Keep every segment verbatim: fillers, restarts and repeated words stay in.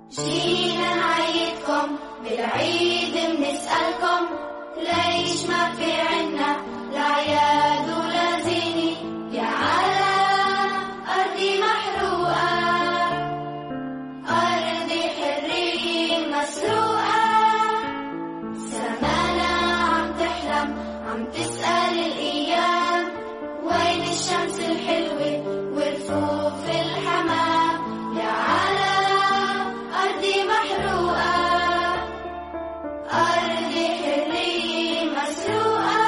جينا نعيدكم بالعيد بنسألكم ليش ما في عنا الأعياد ولا زينة يا على أرضي محروقة، أرضي حرية مسروقة، سمانا عم تحلم عم تسأل الأيام وين الشمس الحلوة ورفوف الحمام يا على أرضي محروقة، أرضي حرية مسروقة،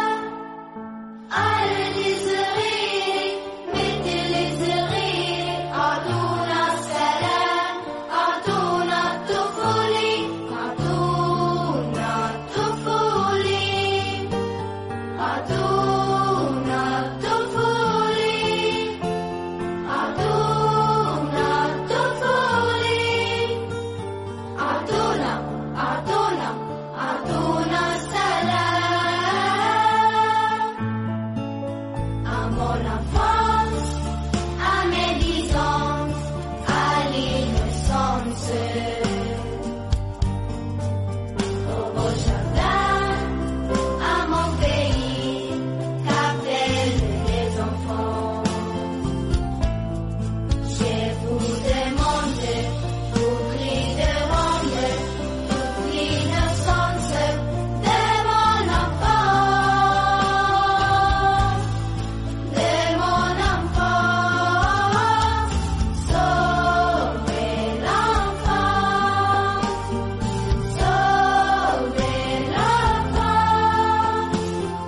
أرضي صغيرة مثل صغيرة، أعطونا السلام أعطونا الطفولة، أعطونا الطفولة، أعطونا الطفولة، أعطونا الطفولة، أعطونا أعطونا أعطونا السلام. I'm en enfance, à médisance, à l'innocence, au beau jardin, à mon pays, qu'appellent les enfants. Je vous demande, oublie de rendre toute l'innocence de mon enfance, de mon enfance, sauvez l'enfance, sauvez l'enfance,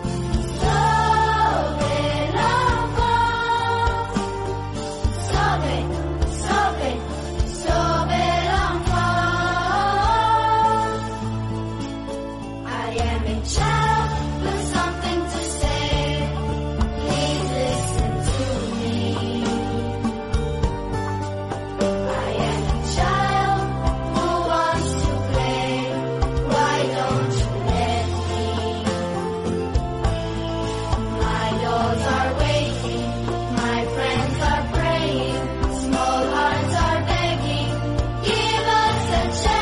sauvez l'enfance, sauvez, sauvez, sauvez l'enfance. I am a child with something to say. Please listen to me. I am a child who wants to play. Why don't you let me? My dolls are waiting, my friends are praying, small hearts are begging, give us a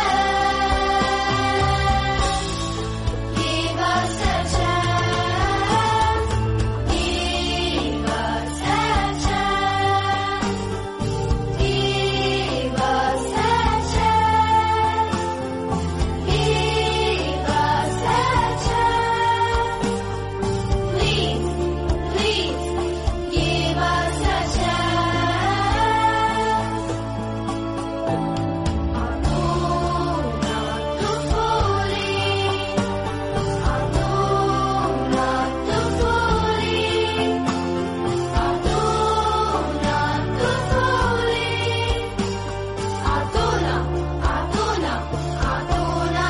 chance, give us a chance, give us a chance, give us a chance, give us a chance, please, please, give us a chance. أعطونا الطفولة، أعطونا الطفولة، أعطونا الطفولة، أعطونا أعطونا أعطونا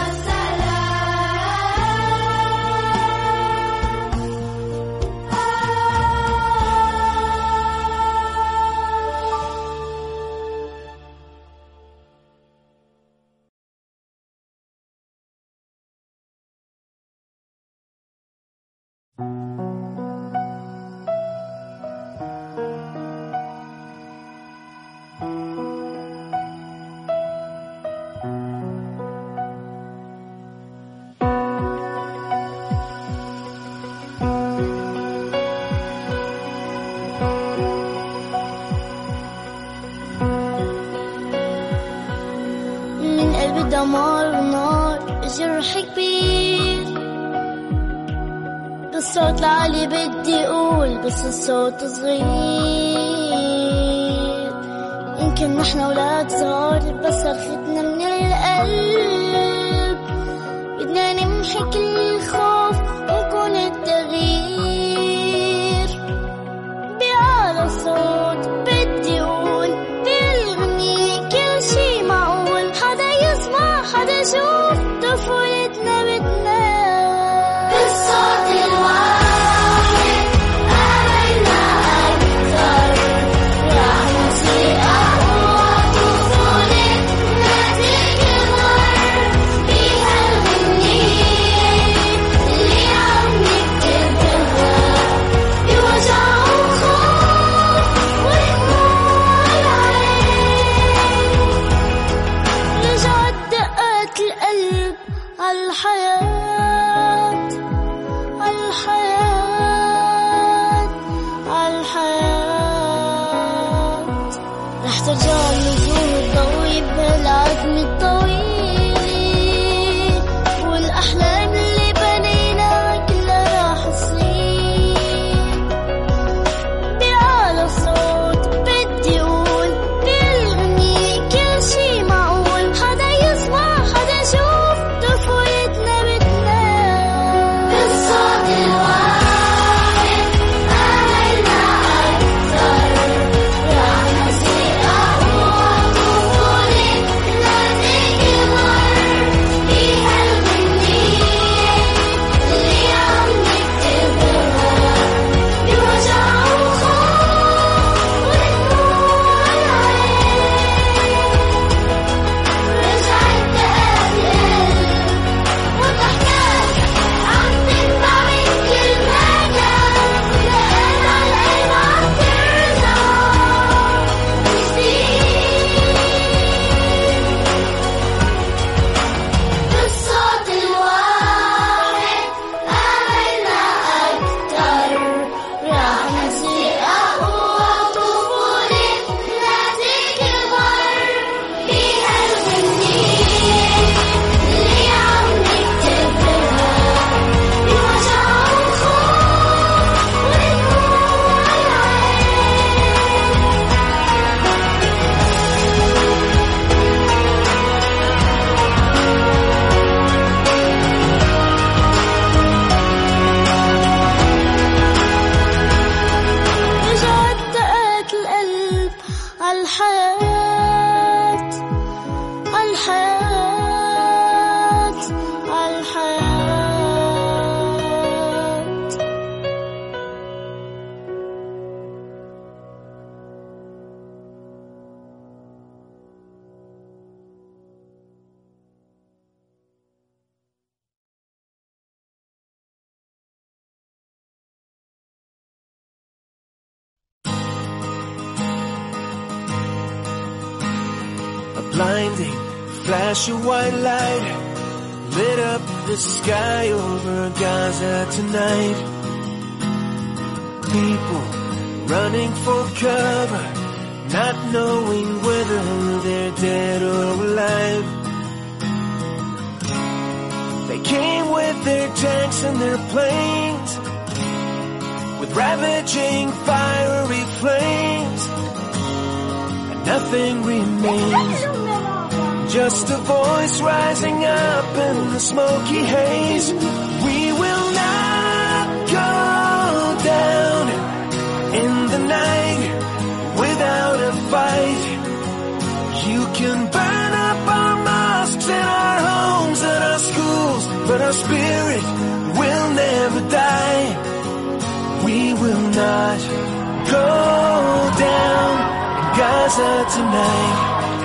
من قلب دمار ونار جرح كبير، بالصوت العالي بدي أقول بس الصوت صغير. يمكن نحن ولاد صغار بس صرختنا من القلب، بدنا نمحي كل الخوف ونكون التغيير. بأعلى صوت بدي أقول بالغنية كل شي معقول، حدا يسمع حدا يشوف طفولتنا بتنام بالصوت الواحد. آمنا أكثر راح موسيقى وطفولتنا تكبر بهالغنية. رمزه الضوء بهالعزم الطويل، والأحلام اللي بنيناها كلها راح تصير. بأعلى صوت بدي أقول بالغنية كل شي معقول، حدا يسمع حدا يشوف طفولتنا بتنام. بالصوت الواحد أملنا أكتر، راح نصير أقوى. طفولتنا تكبر بيها الغنية اللي عم نكتبها، بوجع وخوف ودموع العين. رجعت دقات القلب وضحكات عم تنبع من كل مكان، لقينا القلب عم ترجع جديد. بالصوت الواحد أملنا أكتر، راح نصير أقوى. طفولتنا تكبر بيها الغنية اللي عم نكتبها، بوجع وخوف ودموع العين. رجعت دقات القلب عالحياة، عالحياة، عالحياة. A blinding flash of white light lit up the sky over Gaza tonight. People running for cover, not knowing whether they're dead or alive. They came with their tanks and their planes, with ravaging fiery flames, and nothing remains. Just a voice rising up in the smoky haze. We will not go down in the night without a fight. You can burn up our mosques and our homes and our schools, but our spirit will never die. We will not go down in Gaza tonight.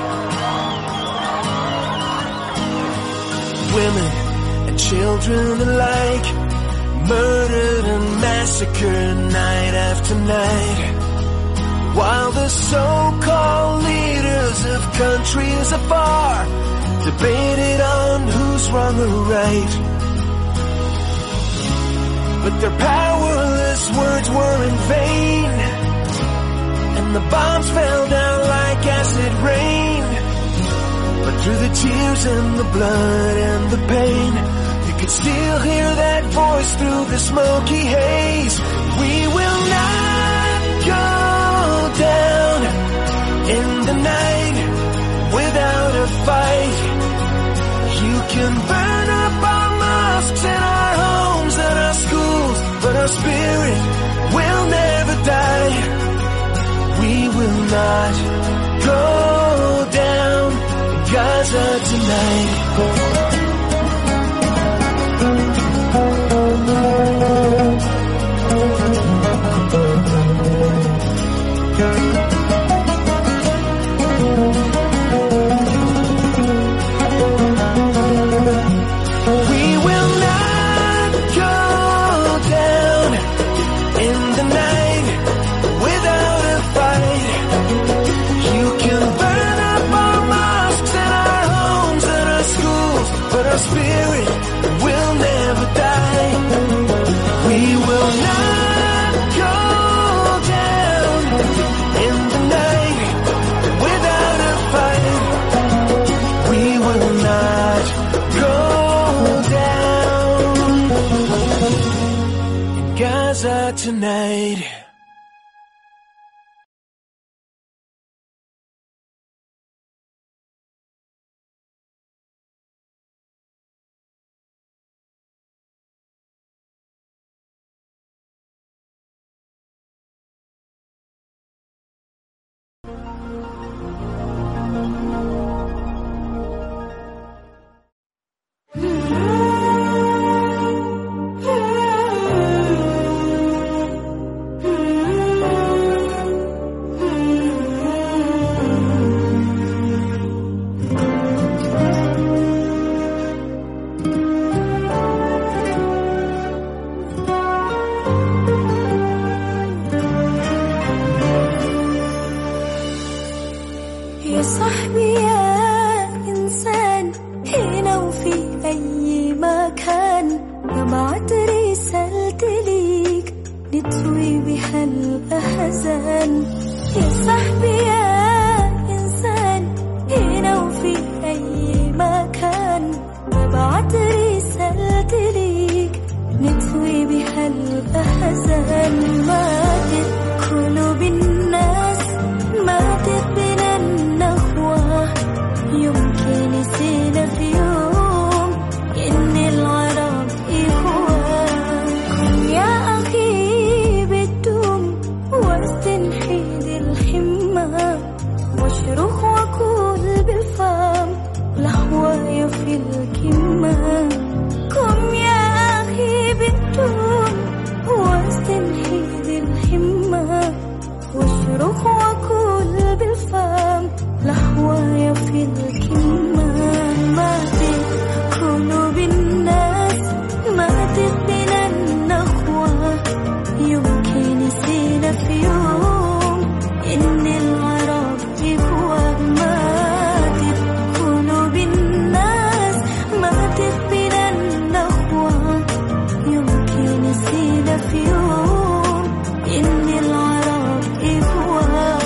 Women and children alike, murdered and massacred night after night, while the so-called leaders of countries afar debated on who's wrong or right. But their powerless words were in vain, and the bombs fell down like acid rain. But through the tears and the blood and the pain, you could still hear that voice through the smoky haze. We will not go down in the night without a fight. You can burn up our mosques and our homes and our schools, but our spirit will never die. We will not go down in Gaza tonight. We will not go down in the night without a fight. You can burn up our mosques and our homes and our schools, يا صاحبي يا إنسان هنا وفي أي مكان ببعت رسالتي ليك نطوي بها الأحزان. يا صاحبي يا إنسان هنا وفي أي مكان ببعت رسالتي ليك نطوي بها الأحزان. ماتت قلوب الناس ماتت بنا النخوة يمكن نسينا في يوم إن العرب إخوة. كن يا أخي بالدوم واستنحيد الحمى واشرخ وكل بالفم لحوايا في الكمة. كن يا أخي بالدوم واستنحيد الحمى واشرخ وكل بالفم لحوايا في الكمة. ماتت قلوب الناس ماتت بنا النخوة يمكن نسينا في يوم إن العرب إخوة. ماتت قلوب الناس ماتت بنا النخوة يمكن نسينا في يوم إن العرب إخوة.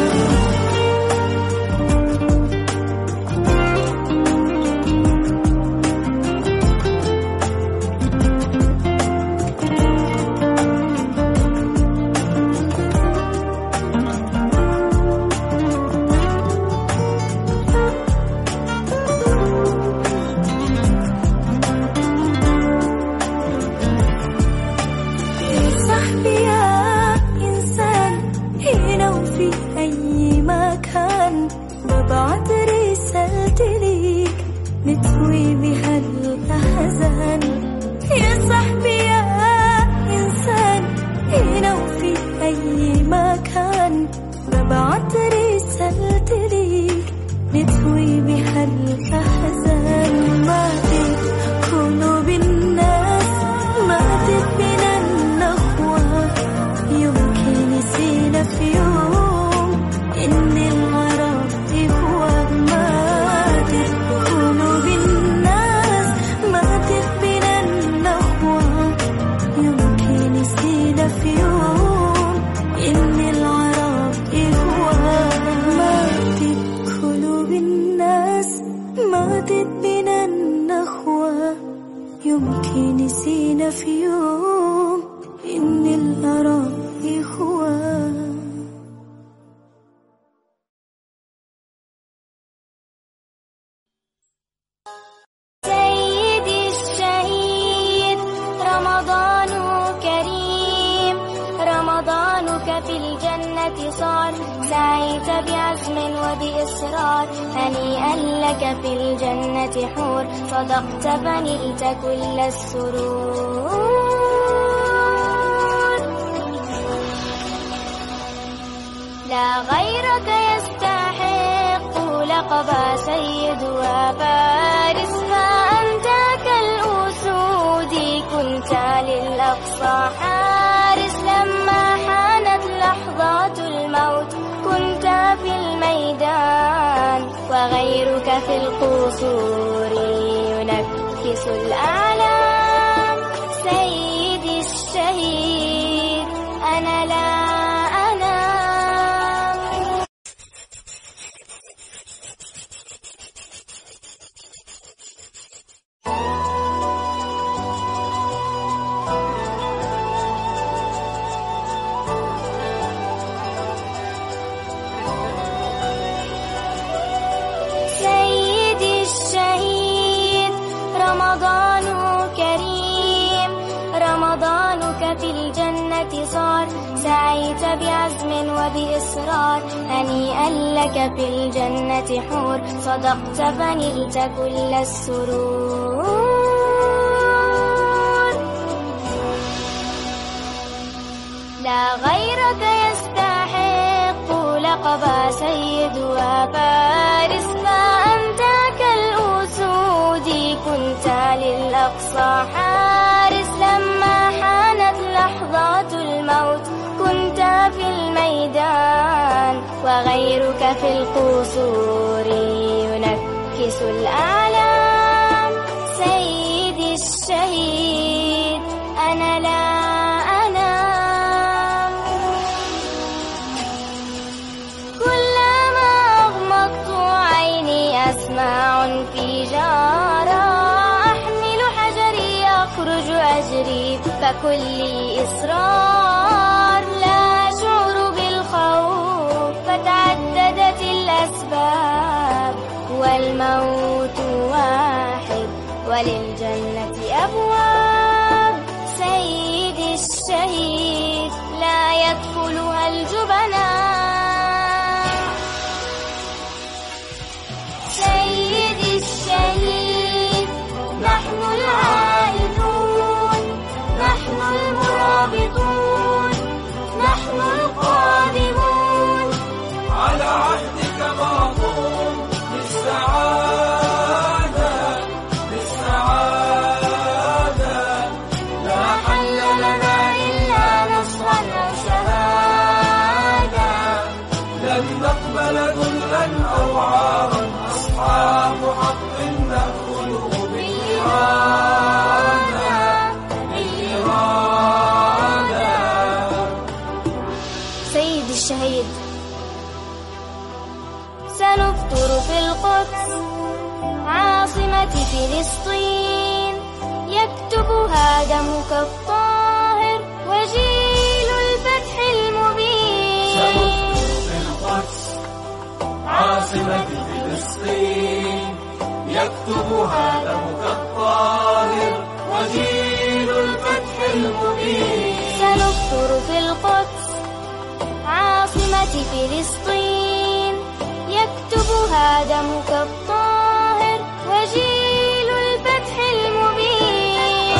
ببعت رسالتي ليك نطوي بها الأحزان. يا صاحبي يا إنسان هنا وفي أي مكان ببعت رسالتي ليك نطوي بها الأحزان. ماتت قلوب الناس ماتت بنا النخوة يمكن نسينا في يوم إن العرب إخوة. ماتت قلوب الناس ماتت بنا النخوة يمكن نسينا في يوم إن العرب إخوة. ماتت قلوب الناس ماتت بنا النخوة يمكن نسينا في يوم إن العرب إخوة. في الجنة صار سعيت بعزم وبإصرار هنيئا لك في الجنة حور صدقت فنلت كل السرور. لا غيرك يستحق لقب سيد وفارس فأنت كالأسود كنت للأقصى حارس. لما حانت لحظات الموت كنت في الميدان وغيرك في القصور ينكس الأعلام. سيدي الشهيد أنا لا أنام. سيدي الشهيد رمضان كريم رمضانك في الجنة صار سعيت بعزم وبإصرار هنيئا لك في الجنة حور صدقت فنلت كل السرور. لا غيرك يستحق لقب سيد وفارس فأنت كالأسود كنت للأقصى حارس. لما حانت لحظات الموت كنت في الميدان وغيرك في القصور ينكس الأعلام. سيدي الشهيد أنا لا أنام، كلما أغمضت عيني أسمع انفجارا، أحمل حجري أخرج أجري فكلي إصرار، لا أشعر بالخوف فتعددت الأسباب، والموت واحد وللجنة أبواب. سيدي الشهيد لا يدخلها الجبناء. سيدي الشهيد نحن العائدون، نحن المرابطون، نحن القادمون، على عهدك ماضون للسعادة للسعادة. لا حل لنا إلا نصرا أو شهادة، لن نقبل ذلا أو عارا، أصحاب حق نأخذه بالإرادة بالإرادة. سيدي الشهيد سنفطر في القدس عاصمة فلسطين، يكتبها دمك الطاهر وجيل الفتح المبين. سنفطر في القدس عاصمة فلسطين، يكتبها دمك الطاهر وجيل الفتح المبين. سنفطر في القدس عاصمة فلسطين، يكتبها دمك الطاهر وجيل الفتح المبين.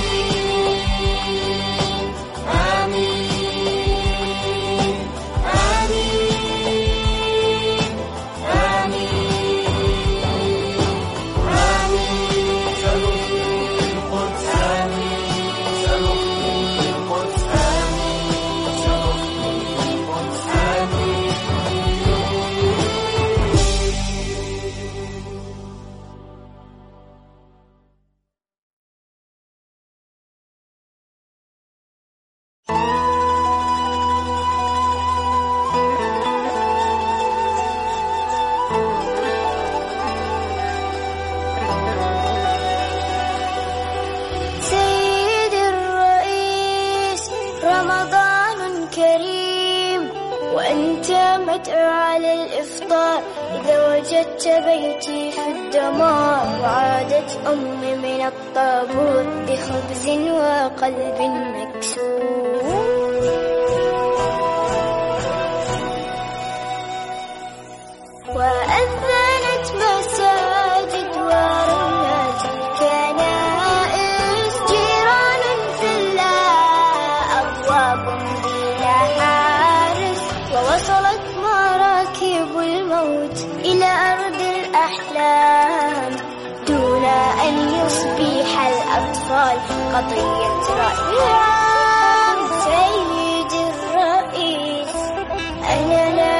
آمين آمين آمين آمين. سنفطر في القدس آمين، سنفطر في القدس آمين، سنفطر في القدس آمين. سيدي الرئيس رمضان كريم، وأنت مدعو على الإفطار إذا وجدت بيتي في الدمار، وعادت أمي من الطابور بخبز وقلب مكسور. وأذنت مساجد ورنت كنائس، جيران في الله أبواب بلا حارس، ووصلت مراكب الموت إلى أرض الأحلام دون أن يصبح الأطفال قضية رأي عام. سيدي الرئيس أنا لا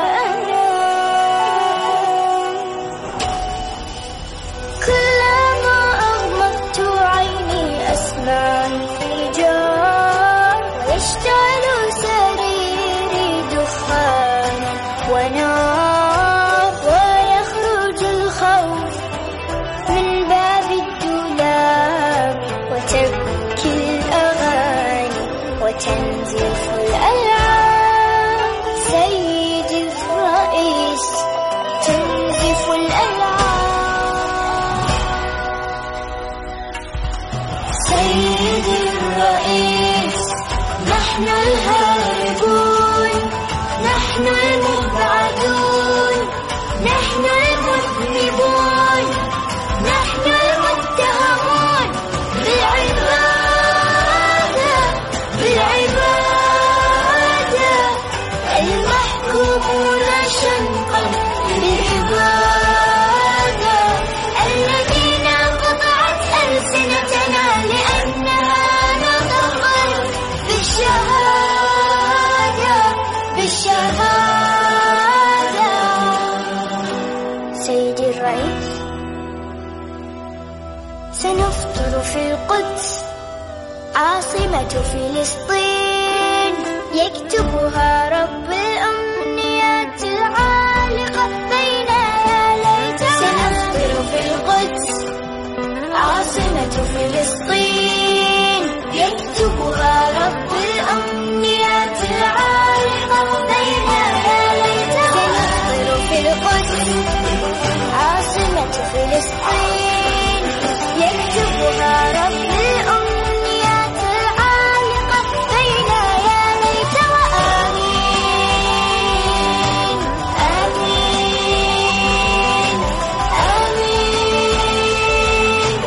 يشتعل سريري دخانا ونار، ويخرج الخوف من باب الدولاب، وتبكي الأغاني وتنزف الألعاب. سيدي الرئيس تنزف الألعاب. سيدي الرئيس نحن الهاربون، نحن المبعدون، نحن المذنبون، نحن المتهمون بالعبادة بالعبادة، المحكومون شنقا بالعبادة، الذين قطعت ألسنتنا لأنها نطقت بالشهادة. سيدي الرئيس. سنفطر في القدس عاصمة فلسطين، يكتبها رب الأمنيات العالقة بين يا ليت. سنفطر في القدس عاصمة فلسطين، يكتبها رب الأمنيات العالقة بين يا ليت. سنفطر في القدس عاصمة فلسطين، يكتبها رب الأمنيات العالقة بين يا ليت. وآمين آمين آمين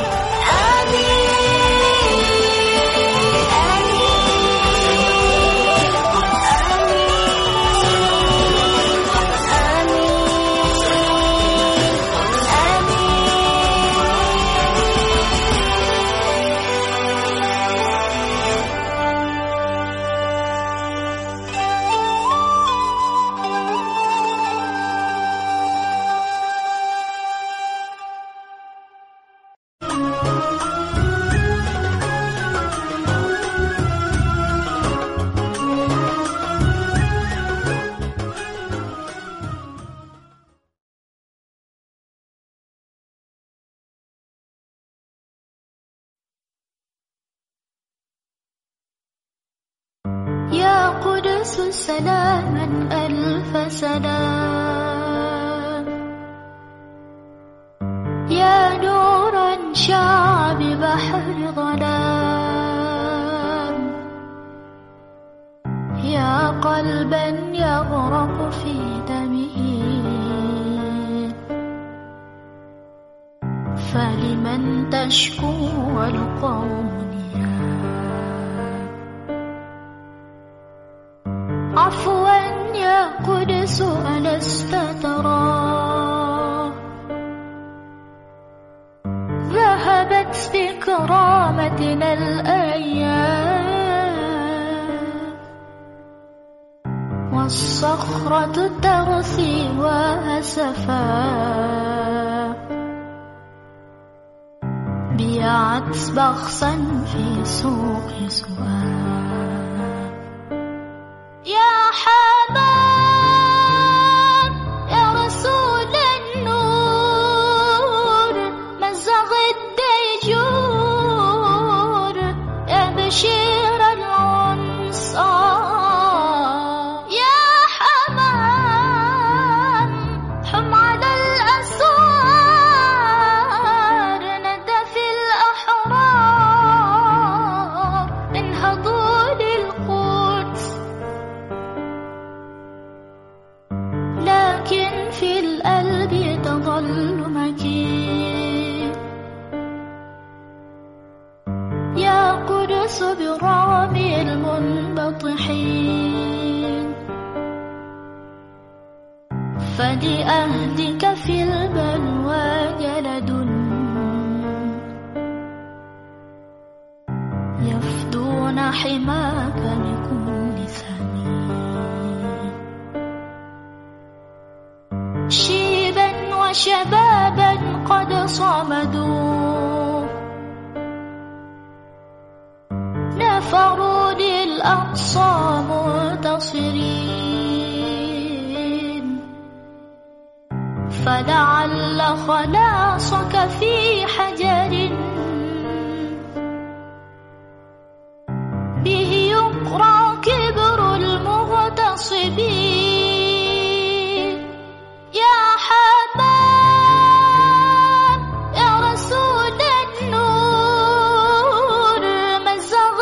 يا قدس سلاما ألف سلام، يا نورا شع ببحر ظلام، يا قلبا يغرق في دمه، فلمن تشكو والقوم عفوا يا قدس ألست ترى، ذهبت بكرامتنا الأيام، والصخرة ترثي وأسفا، بيعت بخسا في سوق سواه. يا حمام يا رسول النور، مزغ الديجور، يا بشير العنصار. يا حمام حم على الأسوار، ندى في الأحرار، انهضوا للقدس. لكن في القلب تظل مكين، يا قدس برامي المنبطحين، فلأهلك في البلوى جلد، يفدون حماك لكل ثمين. شيبا وشبابا قد صمدوا، نفروا للأقصى منتصرين، فلعل خلاصك في حجر، به يقرأ كبر المغتصبين. يا حمام يا رسول النور، مزغ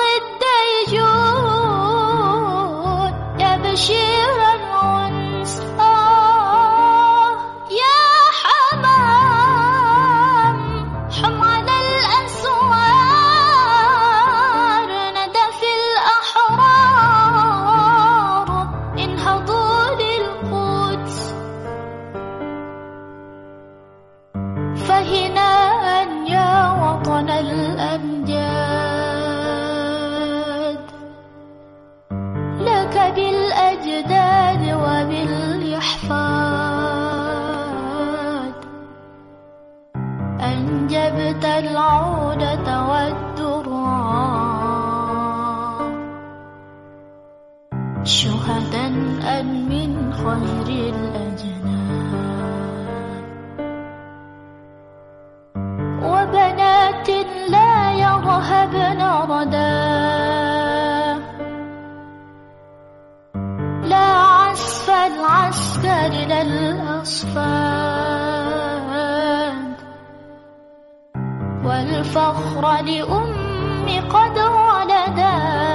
الديجور، يا بشير العنس. آه يا حمام حم على الأسوار، ندى في الأحرار، انهضوا للقدس. فهناء يا وطن الأمجاد، لك بالأجداد وبالإحفاد، أنجبت العودة والدرا شهداء من خير الأجنان وبنات لا يرهبن ردا لا عزف العسكر للأصفاد والفخر لأم قد ولدا